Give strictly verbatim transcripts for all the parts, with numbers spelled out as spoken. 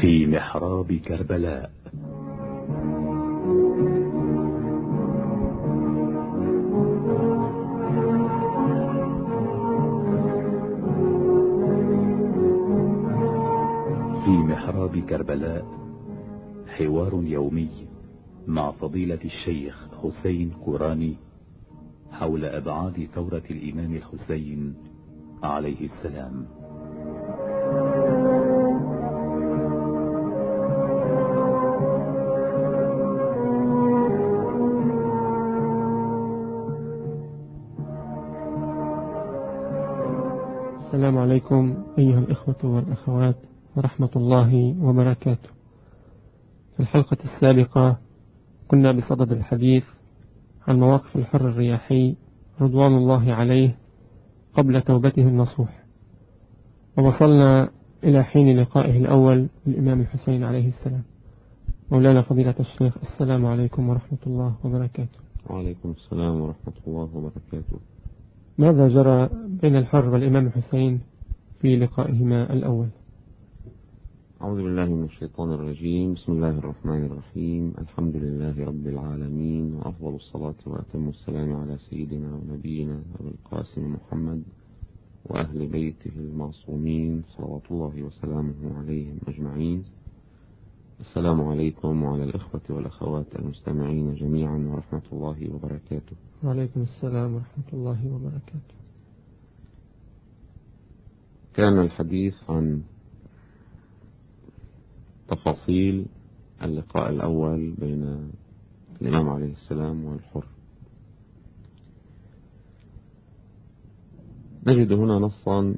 في محراب كربلاء. في محراب كربلاء حوار يومي مع فضيلة الشيخ حسين كوراني حول أبعاد ثورة الإمام الحسين عليه السلام. السلام عليكم أيها الإخوة والأخوات ورحمة الله وبركاته. في الحلقة السابقة كنا بصدد الحديث عن مواقف الحر الرياحي رضوان الله عليه قبل توبته النصوح، ووصلنا إلى حين لقائه الأول بالإمام الحسين عليه السلام. مولانا فضيلة الشيخ، السلام عليكم ورحمة الله وبركاته. وعليكم السلام ورحمة الله وبركاته. ماذا جرى بين الحر والإمام الحسين في لقائهما الأول؟ أعوذ بالله من الشيطان الرجيم. بسم الله الرحمن الرحيم. الحمد لله رب العالمين، وأفضل الصلاة وأتم السلام على سيدنا ونبينا أبي القاسم محمد وأهل بيته المعصومين صلوات الله وسلامه عليهم أجمعين. السلام عليكم وعلى الإخوة والأخوات المستمعين جميعا ورحمة الله وبركاته. وعليكم السلام ورحمة الله وبركاته. كان الحديث عن تفاصيل اللقاء الأول بين الإمام عليه السلام والحر. نجد هنا نصا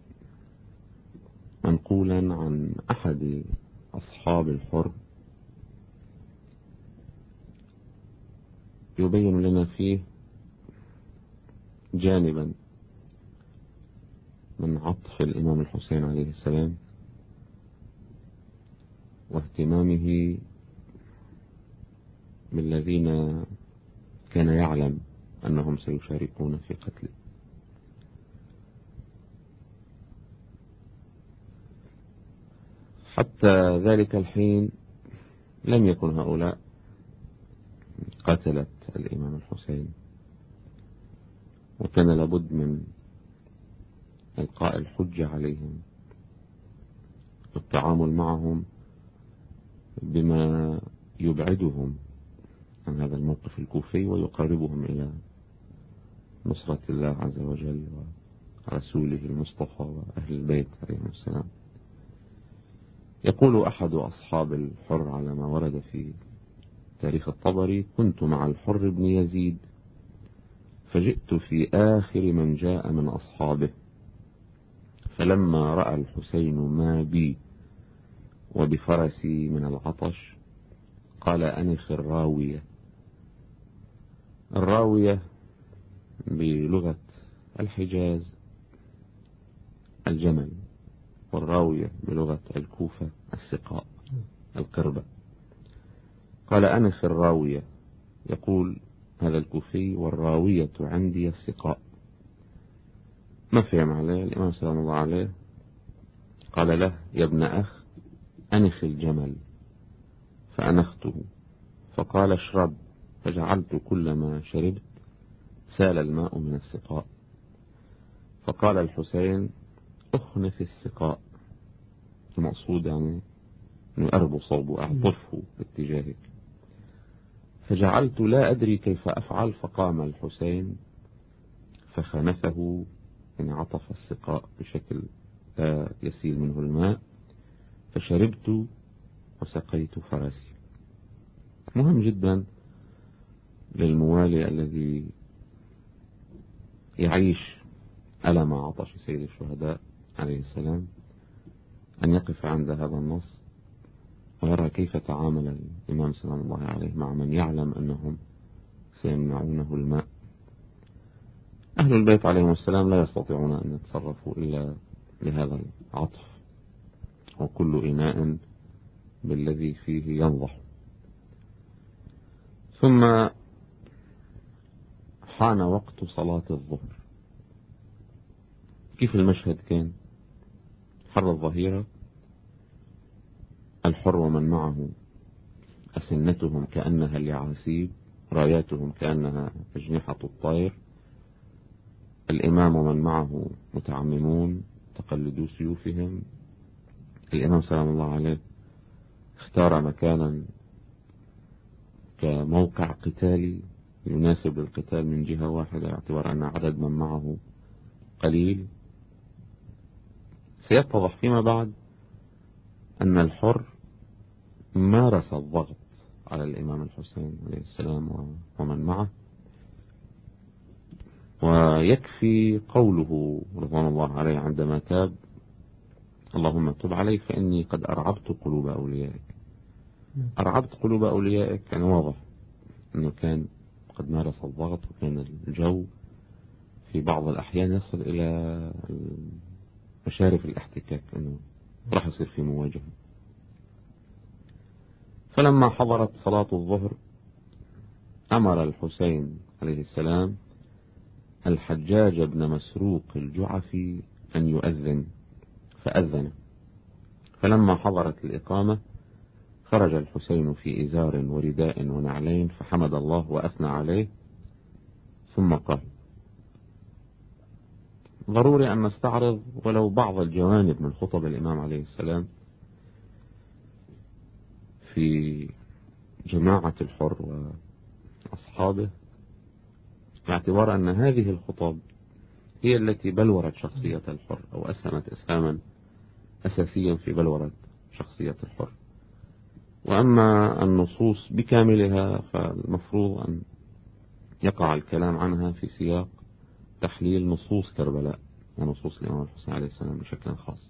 منقولا عن أحد أصحاب الحر يبين لنا فيه جانبا من عطف الإمام الحسين عليه السلام واهتمامه بالذين كان يعلم أنهم سيشاركون في قتله. حتى ذلك الحين لم يكن هؤلاء قتلت الإمام الحسين، وكان لابد من إلقاء الحجة عليهم والتعامل معهم بما يبعدهم عن هذا الموقف الكوفي ويقربهم إلى نصرة الله عز وجل ورسوله المصطفى وأهل البيت عليهم السلام. يقول أحد أصحاب الحر على ما ورد في تاريخ الطبري: كنت مع الحر بن يزيد فجئت في آخر من جاء من أصحابه، فلما رأى الحسين ما بي وبفرسي من العطش قال: أنخ الراوية. الراوية بلغة الحجاز الجمل، والراوية بلغة الكوفة السقاء القربة. قال: أنخ الراوية. يقول هذا الكوفي: والراوية عندي السقاء. ما فهم عليه الإمام سلام الله عليه، قال له: يا ابن أخ أنخ الجمل، فأنخته، فقال: اشرب، فجعلت كلما شربت سال الماء من السقاء. فقال الحسين: أخنف السقاء، المقصود يعني أنه أربو صوبه، أعطفه باتجاهك. فجعلت لا أدري كيف أفعل، فقام الحسين فخنفه، يعني عطف السقاء بشكل لا يسيل منه الماء، فشربت وسقيت فرسي. مهم جدا للموالي الذي يعيش ألم عطش سيد الشهداء عليه السلام أن يقف عند هذا النص ويرى كيف تعامل الإمام سلام الله عليه مع من يعلم أنهم سيمنعونه الماء. أهل البيت عليهم السلام لا يستطيعون أن يتصرفوا إلا لهذا العطف، وكل إناء بالذي فيه ينضح. ثم حان وقت صلاة الظهر. كيف المشهد كان؟ حر الظهيرة، الحر ومن معه أسنتهم كأنها اليعاسيب، راياتهم كأنها أجنحة الطير. الإمام ومن معه متعممون تقلدوا سيوفهم. الإمام سلام الله عليه اختار مكانا كموقع قتالي يناسب القتال من جهة واحدة، باعتبار أن عدد من معه قليل. سيتضح فيما بعد أن الحر مارس الضغط على الإمام الحسين عليه السلام ومن معه، ويكفي قوله رضوان الله عليه عندما تاب: اللهم تب علي فإني قد أرعبت قلوب أوليائك. أرعبت قلوب أوليائك كان واضح أنه كان قد مارس الضغط، وكان الجو في بعض الأحيان يصل إلى مشارف الاحتكاك، أنه راح يصير في مواجهة. فلما حضرت صلاة الظهر أمر الحسين عليه السلام الحجاج بن مسروق الجعفي أن يؤذن، فأذن. فلما حضرت الإقامة خرج الحسين في إزار ورداء ونعلين، فحمد الله وأثنى عليه، ثم قال: ضروري أن نستعرض ولو بعض الجوانب من خطب الإمام عليه السلام في جماعة الحر وأصحابه، باعتبار أن هذه الخطب هي التي بلورت شخصية الحر، أو أسهمت إسهاما أساسيا في بلورة شخصية الحر. وأما النصوص بكاملها فالمفروض أن يقع الكلام عنها في سياق تحليل نصوص كربلاء ونصوص الإمام الحسين عليه السلام بشكل خاص.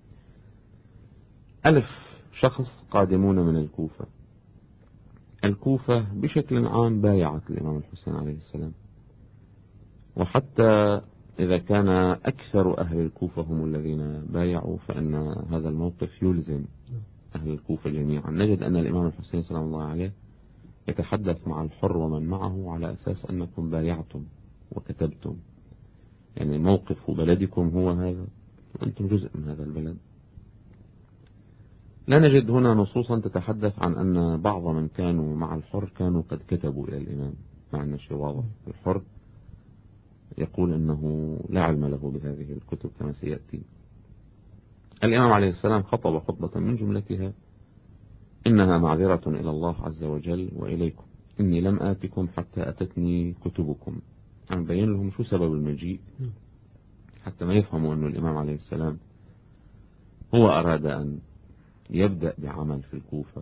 ألف شخص قادمون من الكوفة. الكوفة بشكل عام بايعت الإمام الحسين عليه السلام، وحتى إذا كان أكثر أهل الكوفة هم الذين بايعوا، فإن هذا الموقف يلزم أهل الكوفة جميعا. نجد أن الإمام الحسين سلام الله عليه يتحدث مع الحر ومن معه على أساس أنكم بايعتم وكتبتم، يعني موقف بلدكم هو هذا، وأنتم جزء من هذا البلد. لا نجد هنا نصوصا تتحدث عن أن بعض من كانوا مع الحر كانوا قد كتبوا إلى الإمام، مع أن شيء واضح. الحر يقول أنه لا علم له بهذه الكتب كما سيأتي. الإمام عليه السلام خطب خطبة من جملتها: إنها معذرة إلى الله عز وجل وإليكم، إني لم آتكم حتى أتتني كتبكم. عم بين لهم شو سبب المجيء حتى ما يفهموا أن الإمام عليه السلام هو أراد أن يبدأ بعمل في الكوفة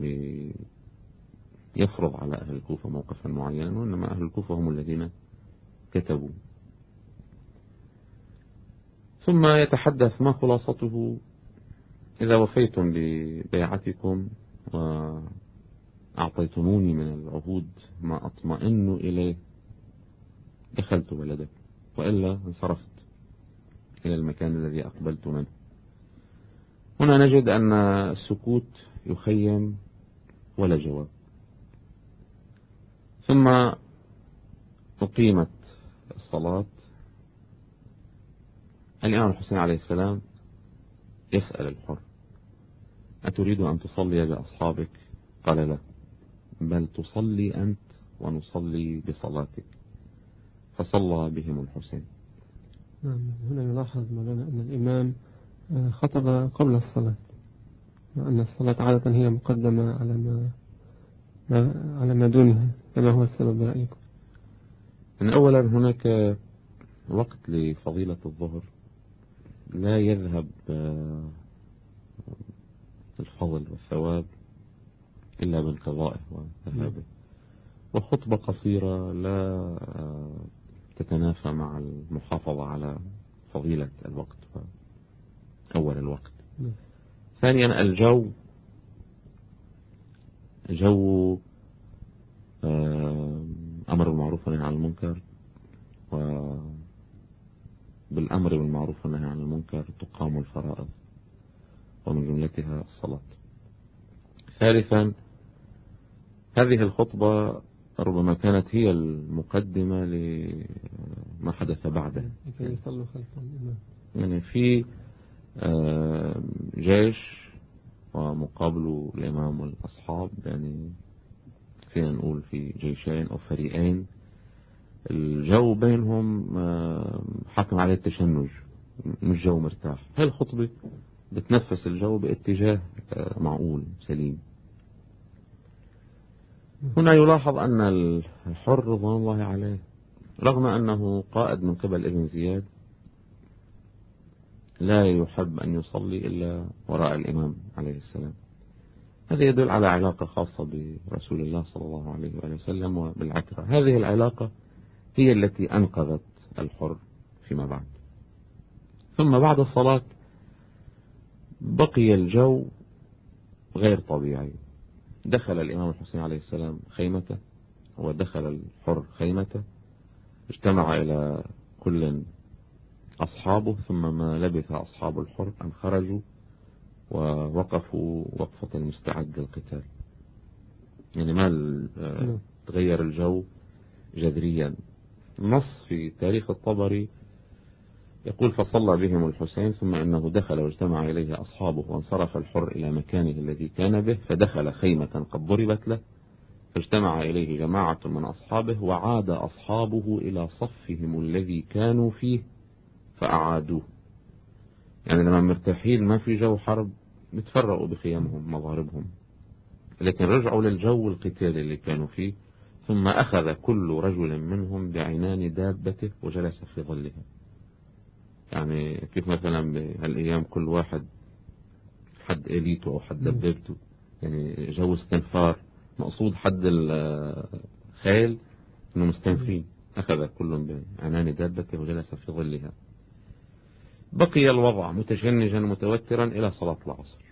يفرض على أهل الكوفة موقفا معينا، وإنما أهل الكوفة هم الذين كتبوا. ثم يتحدث ما خلاصته: إذا وفيتم ببيعتكم وأعطيتموني من العهود ما أطمئن إليه دخلت بلدك، وإلا انصرفت إلى المكان الذي أقبلت منه. هنا نجد أن السكوت يخيم ولا جواب. ثم أقيمت الصلاة. الإمام الحسين عليه السلام يسأل الحر: أتريد أن تصلي بأصحابك؟ قال: لا، بل تصلي أنت ونصلي بصلاتك. فصلى بهم الحسين. نعم. هنا يلاحظ مولانا أن الإمام خطب قبل الصلاة، وأن الصلاة عادة هي مقدمة على ما, ما على ما دونها. فما هو السبب برأيكم؟ إن أولا هناك وقت لفضيلة الظهر لا يذهب الفضل والثواب إلا بانقضائه وذهابه، وخطبة قصيرة لا تتنافى مع المحافظة على فضيلة الوقت أول الوقت. ثانيا الجو جو أمر بالمعروف والنهي عن المنكر، وبالأمر بالمعروف والنهي عن المنكر تقام الفرائض ومن جملتها الصلاة. ثالثا هذه الخطبة ربما كانت هي المقدمة لما حدث بعده، لكي يصلوا خلف الإمام. يعني في جيش ومقابله الإمام والأصحاب، يعني فينا نقول في جيشين أو فريقين، الجو بينهم حكم عليه التشنج، مش جو مرتاح. هاي الخطبة بتنفس الجو باتجاه معقول سليم. هنا يلاحظ أن الحر رضوان الله عليه رغم أنه قائد من قبل ابن زياد لا يحب أن يصلي إلا وراء الإمام عليه السلام. هذا يدل على علاقة خاصة برسول الله صلى الله عليه وسلم وبالعترة. هذه العلاقة هي التي أنقذت الحر فيما بعد. ثم بعد الصلاة بقي الجو غير طبيعي. دخل الإمام الحسين عليه السلام خيمته ودخل الحر خيمته، اجتمع إلى كل أصحابه، ثم ما لبث أصحاب الحر أن خرجوا ووقفوا وقفة المستعد للقتال. يعني ما تغير الجو جذريا. النص في تاريخ الطبري يقول: فصلى بهم الحسين ثم إنه دخل واجتمع إليه أصحابه وانصرف الحر إلى مكانه الذي كان به، فدخل خيمة قد ضربت له فاجتمع إليه جماعة من أصحابه وعاد أصحابه إلى صفهم الذي كانوا فيه فأعادوه. يعني لما مرتاحين ما في جو حرب بتفرقوا بخيامهم مضاربهم، لكن رجعوا للجو القتالي اللي كانوا فيه. ثم أخذ كل رجل منهم بعنان دابته وجلس في ظلها. يعني كيف مثلا بهالأيام كل واحد حد إليته أو حد دبابته، يعني جو استنفار. مقصود حد الخيل إنه مستنفرين. أخذ كل بعنان دابته وجلس في ظلها. بقي الوضع متشنجا متوترا إلى صلاة العصر.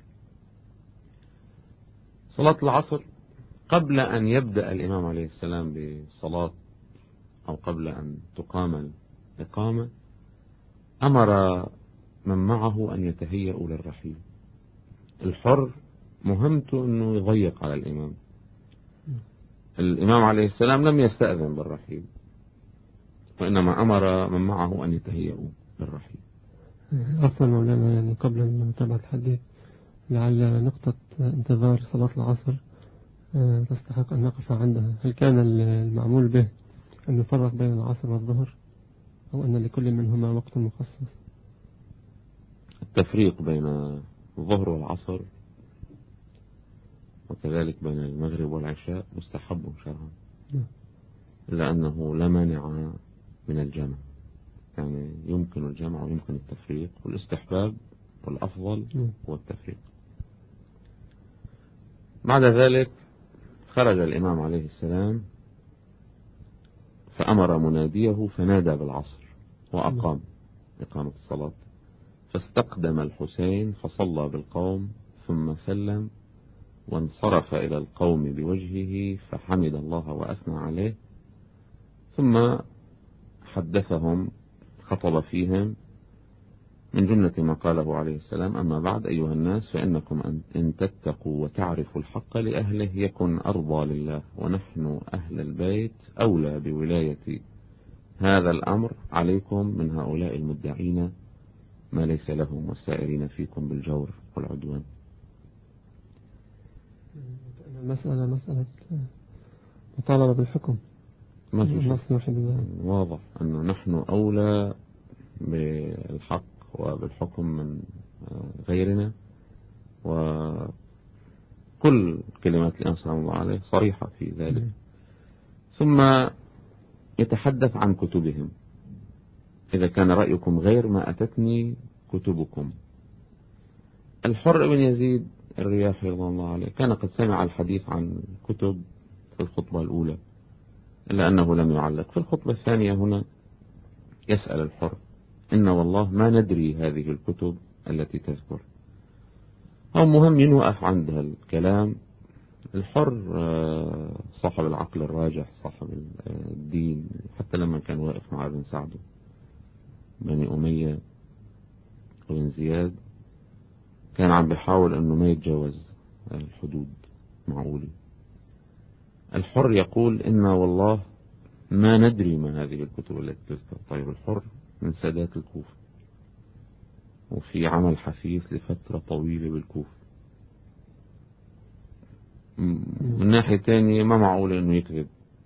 صلاة العصر قبل أن يبدأ الإمام عليه السلام بصلاة أو قبل أن تقام الإقامة أمر من معه أن يتهيأوا للرحيل. الحر مهمته أنه يضيق على الإمام. الإمام عليه السلام لم يستأذن بالرحيل، وإنما أمر من معه أن يتهيأوا للرحيل. أصلا مولانا، يعني قبل متابعة الحديث لعل نقطة انتظار صلاة العصر تستحق أن نقف عندها. هل كان المعمول به أن يفرق بين العصر والظهر، أو أن لكل منهما وقت مخصص؟ التفريق بين الظهر والعصر وكذلك بين المغرب والعشاء مستحب شرعا، لأنه لا مانع من الجمع. يعني يمكن الجمع ويمكن التفريق، والاستحباب والأفضل هو التفريق. بعد ذلك خرج الإمام عليه السلام فأمر مناديه فنادى بالعصر وأقام إقامة الصلاة. فاستقدم الحسين فصلى بالقوم ثم سلم وانصرف إلى القوم بوجهه فحمد الله وأثنى عليه، ثم حدثهم خطب فيهم من جملة ما قاله عليه السلام: أما بعد أيها الناس، فإنكم إن تتقوا وتعرفوا الحق لأهله يكن أرضى لله، ونحن أهل البيت أولى بولاية هذا الأمر عليكم من هؤلاء المدعين ما ليس لهم والسائرين فيكم بالجور والعدوان. المسألة مسألة مطالبة بالحكم، ما في واضح أنه نحن أولى بالحق وبالحكم من غيرنا، وكل كلمات الإمام صلى الله عليه صريحة في ذلك. ثم يتحدث عن كتبهم: إذا كان رأيكم غير ما أتتني كتبكم. الحر بن يزيد الرياحي رضي الله عليه كان قد سمع الحديث عن كتب في الخطبة الأولى، إلا أنه لم يعلق. في الخطبة الثانية هنا يسأل الحر: إن والله ما ندري هذه الكتب التي تذكر. هو مهم ينوقف عند الكلام. الحر صاحب العقل الراجح، صاحب الدين، حتى لما كان واقف مع ابن سعد بني أمية وبن زياد كان عم بيحاول أنه ما يتجاوز الحدود معقولة. الحر يقول: إن والله ما ندري ما هذه الكتب التي تذكر. طيب الحر من سادات الكوفة، وفي عمل حثيث لفترة طويلة بالكوفة، من ناحية تانية ما معقول أنه يكذب.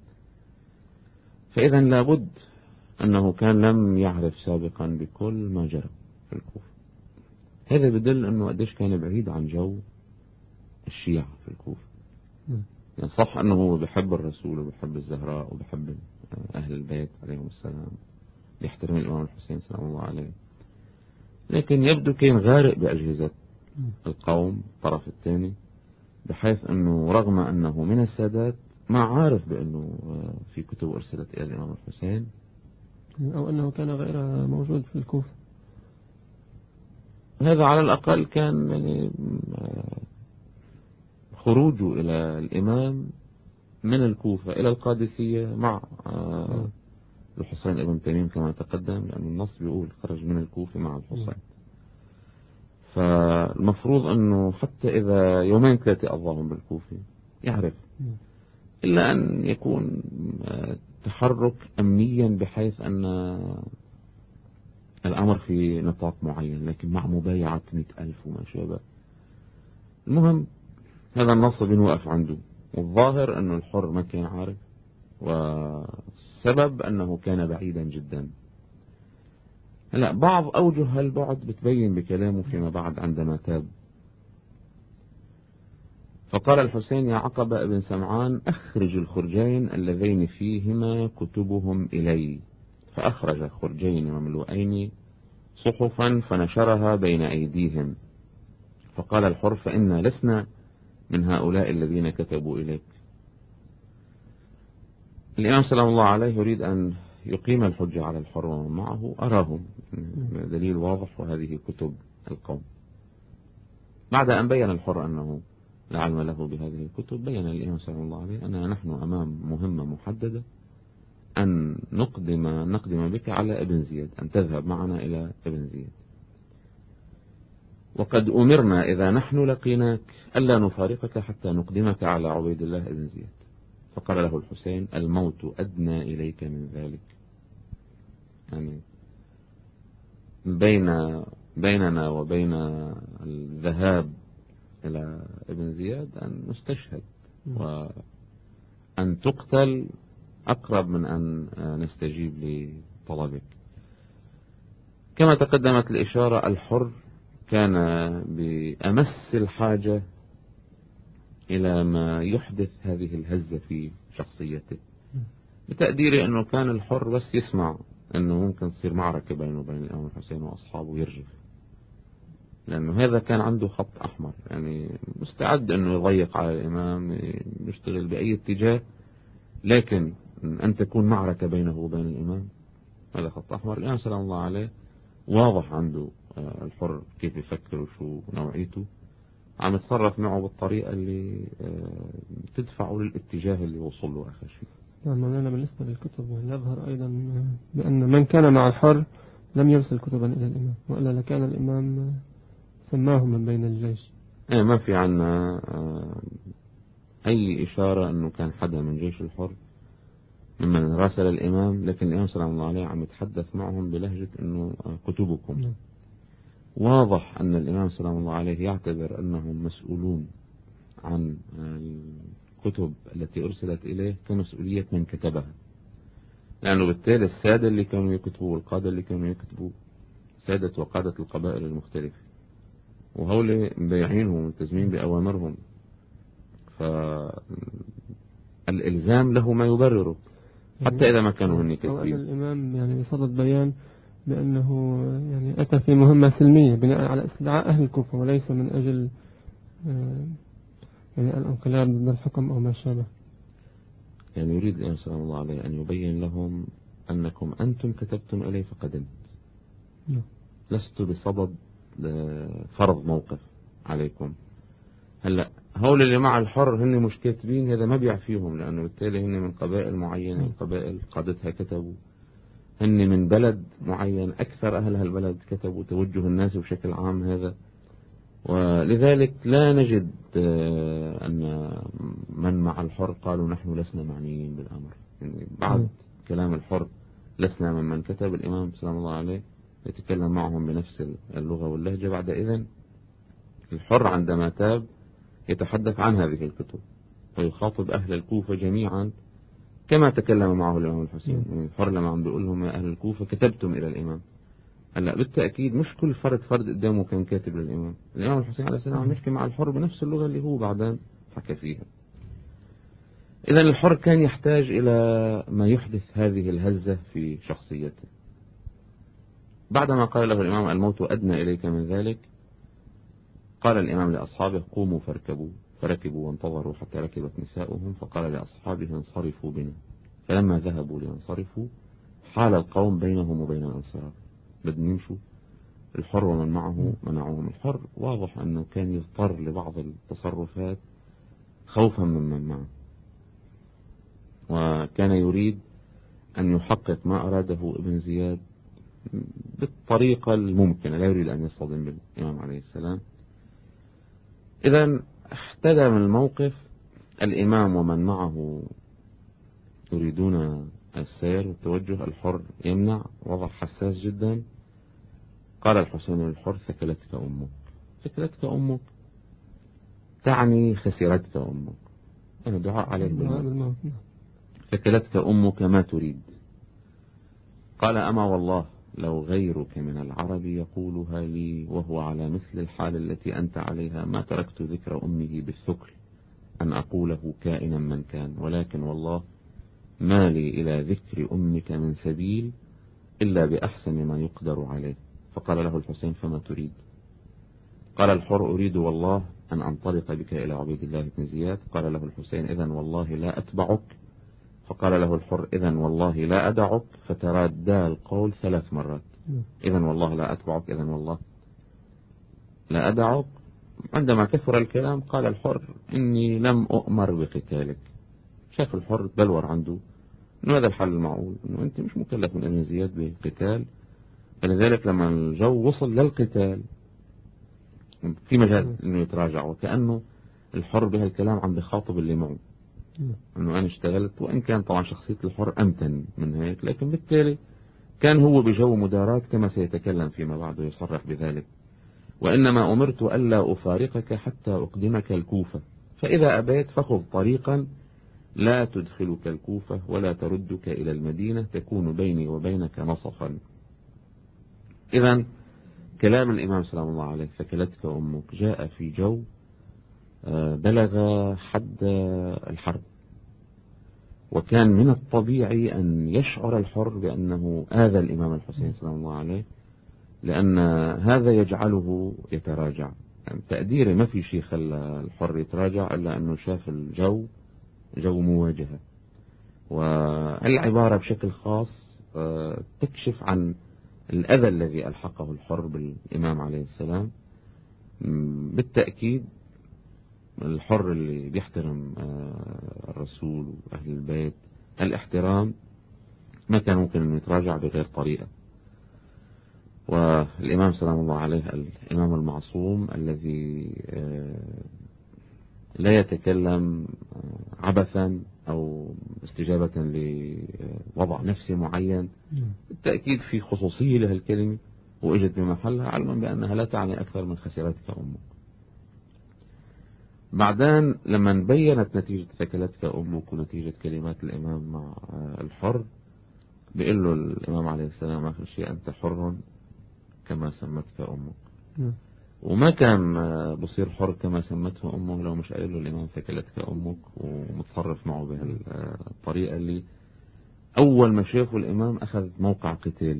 فإذا لابد أنه كان لم يعرف سابقا بكل ما جرى في الكوفة. هذا بدل أنه قديش كان بعيد عن جو الشيعة في الكوفة. يعني صح أنه هو بحب الرسول وبحب الزهراء وبحب أهل البيت عليهم السلام، يحترم الإمام الحسين سلام الله عليه، لكن يبدو كان غارق بأجهزة القوم الطرف الثاني، بحيث أنه رغم أنه من السادات ما عارف بأنه في كتب أرسلت إلى الإمام الحسين، أو أنه كان غير موجود في الكوفة. هذا على الأقل كان يعني خروجه إلى الإمام من الكوفة إلى القادسية مع الحسين ابن تميم كما تقدم، لأن النص بيقول خرج من الكوفة مع الحسين. فالمفروض أنه حتى إذا يومين ثلاثة قضاهم بالكوفة يعرف، إلا أن يكون تحرك أمنيا بحيث أن الأمر في نطاق معين، لكن مع مبايعة مئة ألف وما شابه. المهم هذا النص بنوقف عنده، والظاهر أنه الحر ما كان عارف، والسبب أنه كان بعيدا جدا. هلا بعض أوجه هالبعد بتبين بكلامه فيما بعد عندما تاب. فقال الحسين: يا عقبة ابن سمعان، أخرج الخرجين اللذين فيهما كتبهم إلي. فأخرج خرجين مملوئين صحفا فنشرها بين أيديهم. فقال الحر: فإنا لسنا من هؤلاء الذين كتبوا إليك. الإمام سلام الله عليه يريد أن يقيم الحجة على الحر ومن معه. أراهم دليل واضح، وهذه كتب القوم. بعد أن بين الحر أنه لا علم له بهذه الكتب، بين الإمام سلام الله عليه أننا نحن أمام مهمة محددة، أن نقدم نقدم بك على ابن زياد، أن تذهب معنا إلى ابن زياد، وقد أمرنا إذا نحن لقيناك ألا نفارقك حتى نقدمك على عبيد الله ابن زياد. فقال له الحسين: الموت أدنى إليك من ذلك. يعني بين بيننا وبين الذهاب إلى ابن زياد أن نستشهد وأن تقتل أقرب من أن نستجيب لطلبك. كما تقدمت الإشارة، الحر كان بأمس الحاجة إلى ما يحدث هذه الهزة في شخصيته. بتقديري أنه كان الحر بس يسمع أنه ممكن تصير معركة بينه وبين الإمام الحسين وأصحابه يرجف، لأنه هذا كان عنده خط أحمر، يعني مستعد أنه يضيق على الإمام، يشتغل بأي اتجاه، لكن أن تكون معركة بينه وبين الإمام هذا خط أحمر. الإمام سلام الله عليه واضح عنده الحر كيف يفكر وشو نوعيته، عم يتصرف معه بالطريقة اللي تدفعه للاتجاه اللي وصل له آخر شيء. نعم مولانا، بالنسبة للكتب يظهر أيضا بأن من كان مع الحر لم يرسل كتبا إلى الإمام، وإلا لكان الإمام سماه من بين الجيش. ايه ما في عنا أي إشارة أنه كان حدا من جيش الحر ممن راسل الإمام، لكن الإمام سلام الله عليه عم يتحدث معهم بلهجة أنه كتبكم. م. واضح أن الإمام سلام الله عليه يعتبر أنهم مسؤولون عن الكتب التي أرسلت إليه كمسؤولية من كتبها، لأنه بالتالي السادة اللي كانوا يكتبوا والقادة اللي كانوا يكتبوا سادة وقادة القبائل المختلفة، وهؤلاء مبايعينهم وملتزمين بأوامرهم، فالإلزام له ما يبرره حتى إذا ما كانوا هن كتبين. أو أن الإمام يعني بصدد بيان بأنه يعني أتى في مهمة سلمية بناء على استدعاء أهل الكوفة، وليس من أجل يعني الانقلاب ضد الحكم أو ما شابه. يعني يريد الإمام سلام الله عليه أن يبين لهم أنكم أنتم كتبتم إلي فقدمت، لست بصدد فرض موقف عليكم. هلأ هول اللي مع الحر هن مش كاتبين، هذا ما بيعفيهم، لأنه بالتالي هن من قبائل معينة، القبائل قادتها كتبوا، هن من بلد معين أكثر أهل هالبلد كتبوا، توجه الناس بشكل عام هذا، ولذلك لا نجد أن من مع الحر قالوا نحن لسنا معنيين بالأمر. يعني بعد كلام الحر لسنا من من كتب، الإمام سلام الله عليه يتكلم معهم بنفس اللغة واللهجة. بعد إذن الحر عندما تاب يتحدث عن هذه الكتب، ويخاطب أهل الكوفة جميعا كما تكلم معه الإمام الحسين. يعني الحر لما عم بيقول لهم يا أهل الكوفة كتبتم إلى الإمام. هلا بالتأكيد مش كل فرد فرد قدامه كان كاتب للإمام. الإمام الحسين عليه السلام عم يحكي مع الحر بنفس اللغة اللي هو بعدين حكى فيها. إذا الحر كان يحتاج إلى ما يحدث هذه الهزة في شخصيته. بعدما قال له الإمام الموت أدنى إليك من ذلك، قال الإمام لأصحابه قوموا فاركبوا، فركبوا وانتظروا حتى ركبت نساؤهم، فقال لأصحابه انصرفوا بنا. فلما ذهبوا لينصرفوا حال القوم بينهم وبين الانصراف، بدهم يمشوا. الحر ومن معه منعوهم. الحر واضح أنه كان يضطر لبعض التصرفات خوفا ممن معه، وكان يريد أن يحقق ما أراده ابن زياد بالطريقة الممكنة، لا يريد أن يصطدم بالإمام عليه السلام. إذن احتدم الموقف. الإمام ومن معه يريدون السير والتوجه، الحر يمنع، وضع حساس جدا. قال الحسين للحر ثكلتك أمك. ثكلتك أمك تعني خسرتك أمك، يعني دعاء عليك بالموت. ثكلتك أمك ما تريد. قال أما والله لو غيرك من العرب يقولها لي وهو على مثل الحال التي أنت عليها ما تركت ذكر أمه بالثكل أن أقوله كائنا من كان، ولكن والله ما لي إلى ذكر أمك من سبيل إلا بأحسن ما يقدر عليه. فقال له الحسين فما تريد؟ قال الحر أريد والله أن أنطلق بك إلى عبيد الله بن زياد. قال له الحسين إذن والله لا أتبعك. فقال له الحر إذن والله لا أدعك. فترادا القول ثلاث مرات. إذن والله لا أتبعك، إذن والله لا أدعك. عندما كثر الكلام قال الحر إني لم أؤمر بقتالك. شاف الحر بلور عنده إنه هذا الحل المعقول، إنه أنت مش مكلف من ابن زياد بالقتال، فلذلك لما الجو وصل للقتال في مجال إنه يتراجع. وكأنه الحر بهالكلام عم بخاطب اللي معه، إنه أنا اشتغلت، وإن كان طبعا شخصية الحر أمتن من هيك، لكن بالتالي كان هو بجو مداراة كما سيتكلم فيما بعد ويصرح بذلك. وإنما أمرت ألا أفارقك حتى أقدمك الكوفة، فإذا أبيت فخذ طريقا لا تدخلك الكوفة ولا تردك إلى المدينة، تكون بيني وبينك نصفا. إذن كلام الإمام سلام الله عليه ثكلتك أمك جاء في جو بلغ حد الحرب، وكان من الطبيعي أن يشعر الحر بأنه آذى الإمام الحسين سلام الله عليه، لأن هذا يجعله يتراجع. يعني تقديري ما في شيء خلى الحر يتراجع إلا أنه شاف الجو جو مواجهة. والعبارة بشكل خاص تكشف عن الأذى الذي ألحقه الحر بالإمام عليه السلام. بالتأكيد الحر اللي بيحترم الرسول وأهل البيت الاحترام ما كان ممكن أن يتراجع بغير طريقة. والإمام سلام الله عليه الإمام المعصوم الذي لا يتكلم عبثا أو استجابة لوضع نفسي معين، بالتأكيد في خصوصية لهالكلمة وإجت بمحلها، علما بأنها لا تعني أكثر من خسرتك أمك. بعدين لما بينت نتيجة ثكلتك أمك ونتيجة كلمات الإمام مع الحر، بيقول له الإمام عليه السلام آخر شيء أنت حر كما سمتك أمك. وما كان بصير حر كما سمته أمه لو مش قال له الإمام ثكلتك أمك ومتصرف معه بهالطريقة اللي أول ما شافه الإمام أخذ موقع قتال.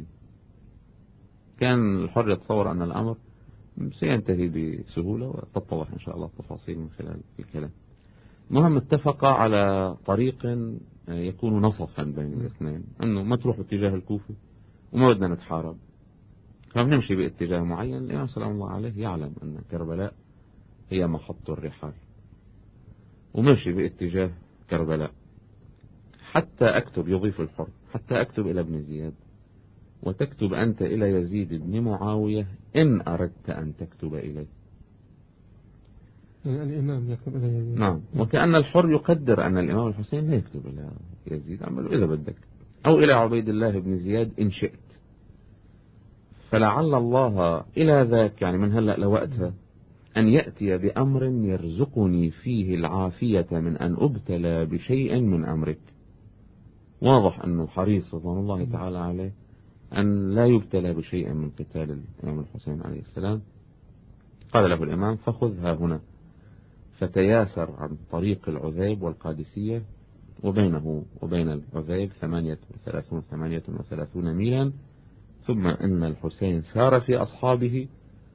كان الحر يتصور أن الأمر سينتهي بسهولة، وتتضح إن شاء الله التفاصيل من خلال الكلام. المهم اتفق على طريق يكون نصفا بين الاثنين، أنه ما تروح اتجاه الكوفة وما بدنا نتحارب، فبنمشي باتجاه معين. الإمام سلام الله عليه يعلم أن كربلاء هي محط الرحال، ومشي باتجاه كربلاء حتى أكتب، يضيف الحر، حتى أكتب إلى ابن زياد وتكتب أنت إلى يزيد بن معاوية إن أردت أن تكتب إليه. يعني الإمام يكتب إلى يزيد. نعم. وكأن الحر يقدر أن الإمام الحسين لا يكتب إلى يزيد، عمله إذا بدك، أو إلى عبيد الله بن زياد إن شئت. فلعل الله إلى ذاك، يعني من هلأ لوقتها أن يأتي بأمر يرزقني فيه العافية من أن أبتلى بشيء من أمرك. واضح أنه حريص رضوان الله تعالى عليه أن لا يبتلى بشيء من قتال الإمام الحسين عليه السلام. قال له الإمام: فخذها هنا. فتياسر عن طريق العذيب والقادسية، وبينه وبين العذيب ثمانية وثلاثون ثمانية وثلاثون ميلا، ثم إن الحسين سار في أصحابه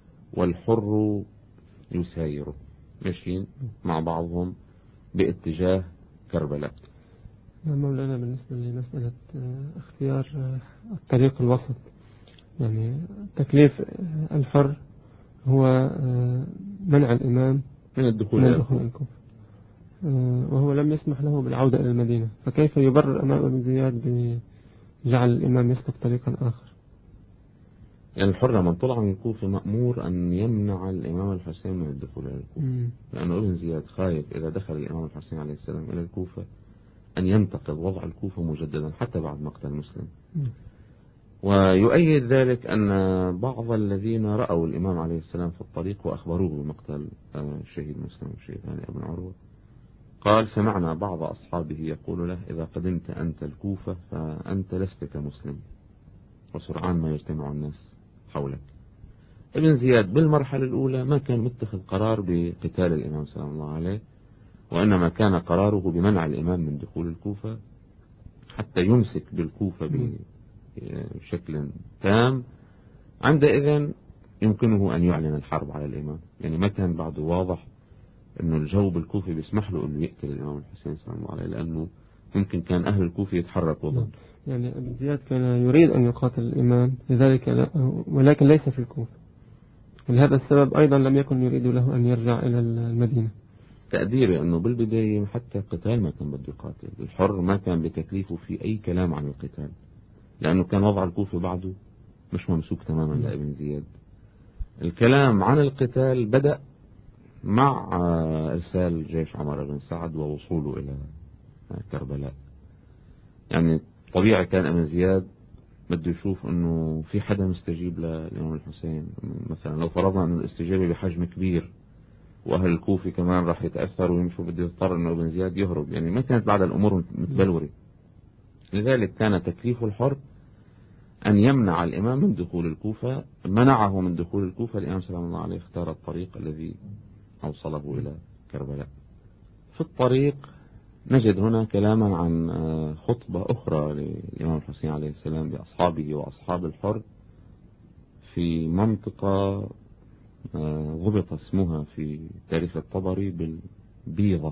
والحر يسايره، ماشيين مع بعضهم باتجاه كربلاء. مولانا، بالنسبة لمسألة اختيار الطريق الوسط، يعني تكليف الحر هو منع الإمام من الدخول إلى الكوفة، وهو لم يسمح له بالعودة إلى المدينة، فكيف يبرر أمام ابن زياد بجعل الإمام يسلك طريقا آخر؟ يعني الحر من طلع من الكوفة مأمور أن يمنع الإمام الحسين من الدخول إلى الكوفة، لأنه ابن زياد خايف إذا دخل الإمام الحسين عليه السلام إلى الكوفة أن ينتقض وضع الكوفة مجددا حتى بعد مقتل مسلم. م. ويؤيد ذلك أن بعض الذين رأوا الإمام عليه السلام في الطريق وأخبروه بمقتل الشهيد مسلم الشهيد هاني بن عروة، قال: سمعنا بعض أصحابه يقول له: إذا قدمت أنت الكوفة فأنت لست كمسلم، وسرعان ما يجتمع الناس حولك. ابن زياد بالمرحلة الأولى ما كان متخذ قرار بقتال الإمام سلام الله عليه، وإنما كان قراره بمنع الإمام من دخول الكوفة حتى يمسك بالكوفة بشكل تام. عندئذ يمكنه أن يعلن الحرب على الإمام، يعني ما كان بعد واضح أنه الجو بالكوفة بيسمح له أنه يقتل الإمام الحسين سلام الله عليه، لأنه ممكن كان أهل الكوفة يتحركوا ضد. يعني ابن زياد كان يريد أن يقاتل الإمام لذلك لا، ولكن ليس في الكوفة، ولهذا السبب أيضا لم يكن يريد له أن يرجع إلى المدينة. تقديري أنه بالبداية حتى القتال ما كان بده يقاتل الحر، ما كان بتكليفه في أي كلام عن القتال، لأنه كان وضع الكوفة بعده مش ممسوك تماما لابن زياد. الكلام عن القتال بدأ مع إرسال جيش عمر بن سعد ووصوله إلى كربلاء. يعني طبيعي كان ابن زياد بده يشوف أنه في حدا مستجيب للإمام الحسين. مثلا لو فرضنا أن الاستجابة بحجم كبير وأهل الكوفة كمان راح يتأثروا ويمشوا، بده يضطر أنه ابن زياد يهرب، يعني ما كانت بعد الأمور متبلورة. لذلك كان تكليف الحر أن يمنع الإمام من دخول الكوفة. منعه من دخول الكوفة. الإمام سلام الله عليه اختار الطريق الذي أوصله إلى كربلاء. في الطريق نجد هنا كلاما عن خطبة أخرى للإمام الحسين عليه السلام بأصحابه وأصحاب الحر في منطقة ضبط اسمها في تاريخ الطبري بالبيضة.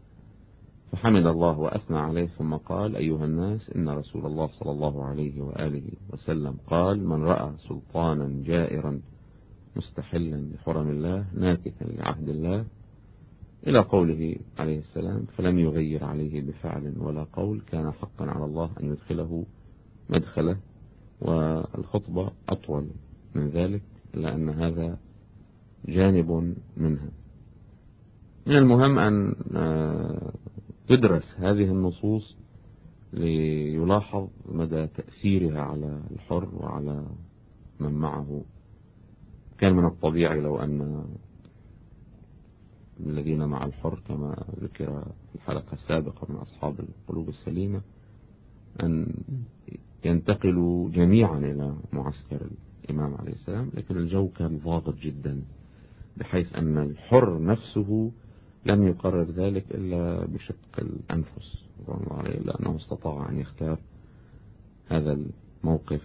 فحمد الله وأثنى عليه ثم قال: أيها الناس، إن رسول الله صلى الله عليه وآله وسلم قال: من رأى سلطانا جائرا مستحلا لحرم الله ناكثا لعهد الله، إلى قوله عليه السلام: فلم يغير عليه بفعل ولا قول، كان حقا على الله أن يدخله مدخله. والخطبة أطول من ذلك لأن هذا جانب منها. من المهم أن تدرس هذه النصوص ليلاحظ مدى تأثيرها على الحر وعلى من معه. كان من الطبيعي لو أن الذين مع الحر كما ذكر في الحلقة السابقة من أصحاب القلوب السليمة أن ينتقلوا جميعا إلى معسكر الإمام عليه السلام، لكن الجو كان ضاغط جدا بحيث أن الحر نفسه لم يقرر ذلك إلا بشق الأنفس، لأنه استطاع أن يختار هذا الموقف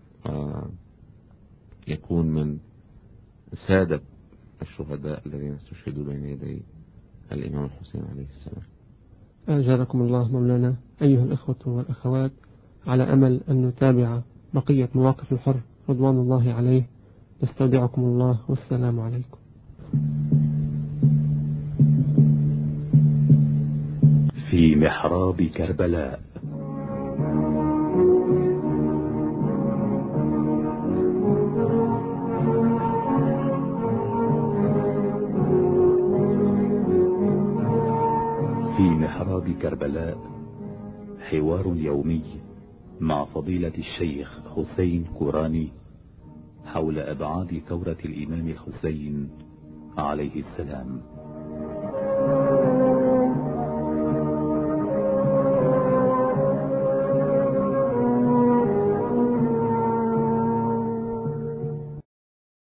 يكون من سادة الشهداء الذين استشهدوا بين يدي الإمام الحسين عليه السلام. أجزاكم الله مولانا. أيها الأخوة والأخوات، على أمل أن نتابع بقية مواقف الحر رضوان الله عليه، نستودعكم الله والسلام عليكم. في محراب كربلاء. في محراب كربلاء حوار يومي مع فضيلة الشيخ حسين كوراني حول أبعاد ثورة الإمام الحسين عليه السلام.